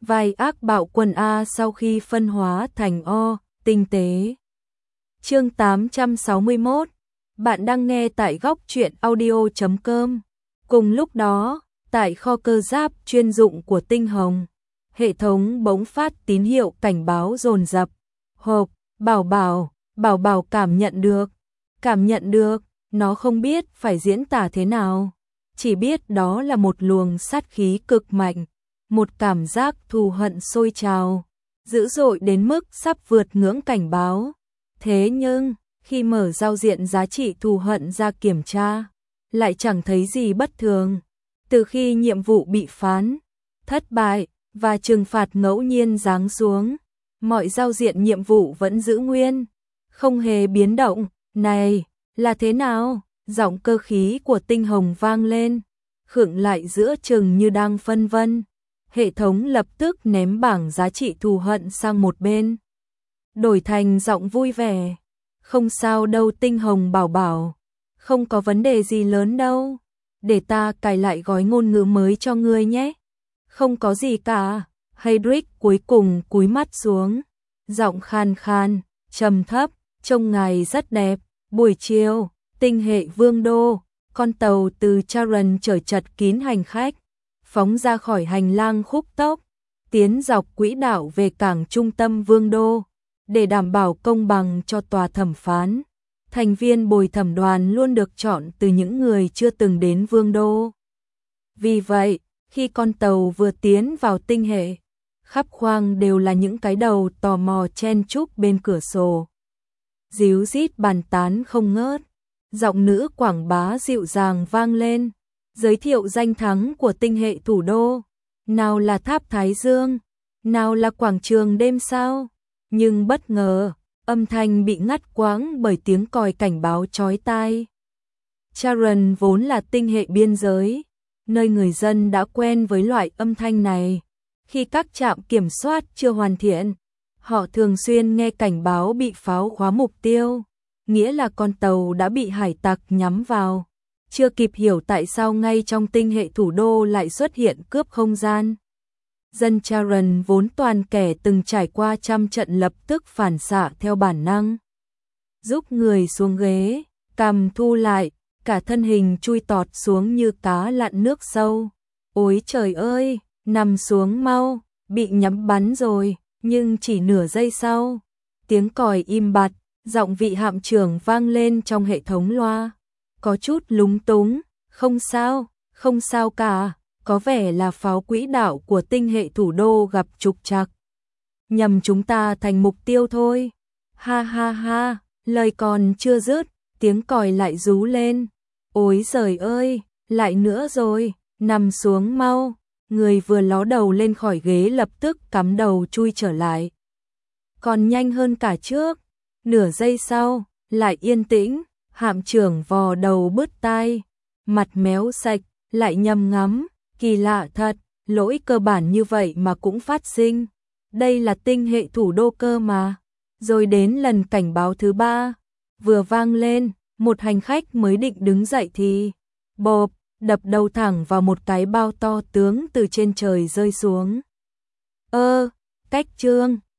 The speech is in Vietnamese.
Vai ác bạo quân A sau khi phân hóa thành O, tinh tế. Chương 861. Bạn đang nghe tại góc truyện audio.com. Cùng lúc đó, tại kho cơ giáp chuyên dụng của Tinh Hồng, hệ thống bỗng phát tín hiệu cảnh báo dồn dập. Hộp, bảo bảo cảm nhận được, nó không biết phải diễn tả thế nào. Chỉ biết đó là một luồng sát khí cực mạnh, một cảm giác thù hận sôi trào, dữ dội đến mức sắp vượt ngưỡng cảnh báo. Thế nhưng, khi mở giao diện giá trị thù hận ra kiểm tra, lại chẳng thấy gì bất thường. Từ khi nhiệm vụ bị phán thất bại và trừng phạt ngẫu nhiên giáng xuống, mọi giao diện nhiệm vụ vẫn giữ nguyên, không hề biến động. Này, là thế nào? Giọng cơ khí của Tinh Hồng vang lên, khựng lại giữa chừng như đang phân vân. Hệ thống lập tức ném bảng giá trị thù hận sang một bên, đổi thành giọng vui vẻ. Không sao đâu Tinh Hồng bảo, không có vấn đề gì lớn đâu. Để ta cài lại gói ngôn ngữ mới cho ngươi nhé. Không có gì cả. Heydrich cuối cùng cúi mắt xuống, giọng khan khan, trầm thấp, trông ngài rất đẹp. Buổi chiều, tinh hệ Vương đô, con tàu từ Charon chở chật kín hành khách, phóng ra khỏi hành lang khúc tốc, tiến dọc quỹ đạo về cảng trung tâm Vương đô. Để đảm bảo công bằng cho tòa thẩm phán, thành viên bồi thẩm đoàn luôn được chọn từ những người chưa từng đến Vương đô. Vì vậy, khi con tàu vừa tiến vào tinh hệ, khắp khoang đều là những cái đầu tò mò chen chúc bên cửa sổ, díu dít bàn tán không ngớt. Giọng nữ quảng bá dịu dàng vang lên, giới thiệu danh thắng của tinh hệ thủ đô. Nào là tháp Thái Dương, nào là quảng trường đêm sao. Nhưng bất ngờ, âm thanh bị ngắt quãng bởi tiếng còi cảnh báo chói tai. Charon vốn là tinh hệ biên giới, nơi người dân đã quen với loại âm thanh này. Khi các trạm kiểm soát chưa hoàn thiện, họ thường xuyên nghe cảnh báo bị pháo khóa mục tiêu, nghĩa là con tàu đã bị hải tặc nhắm vào. Chưa kịp hiểu tại sao ngay trong tinh hệ thủ đô lại xuất hiện cướp không gian. Dân Charon vốn toàn kẻ từng trải qua trăm trận lập tức phản xạ theo bản năng, giúp người xuống ghế, cằm thu lại, cả thân hình chui tọt xuống như cá lặn nước sâu. Ôi trời ơi, nằm xuống mau, bị nhắm bắn rồi. Nhưng chỉ nửa giây sau, tiếng còi im bặt, giọng vị hạm trưởng vang lên trong hệ thống loa, có chút lúng túng. Không sao cả. Có vẻ là pháo quỹ đạo của tinh hệ thủ đô gặp trục trặc, nhầm chúng ta thành mục tiêu thôi. Ha ha ha, lời còn chưa dứt, tiếng còi lại rú lên. Ôi giời ơi, lại nữa rồi, nằm xuống mau. Người vừa ló đầu lên khỏi ghế lập tức cắm đầu chui trở lại. Còn nhanh hơn cả trước. Nửa giây sau, lại yên tĩnh, hạm trưởng vò đầu bứt tai, mặt méo sạch, lại nhầm ngắm. Kỳ lạ thật, lỗi cơ bản như vậy mà cũng phát sinh. Đây là tinh hệ thủ đô cơ mà. Rồi đến lần cảnh báo thứ 3, vừa vang lên, một hành khách mới định đứng dậy thì bộp, đập đầu thẳng vào một cái bao to tướng từ trên trời rơi xuống. Cách trương,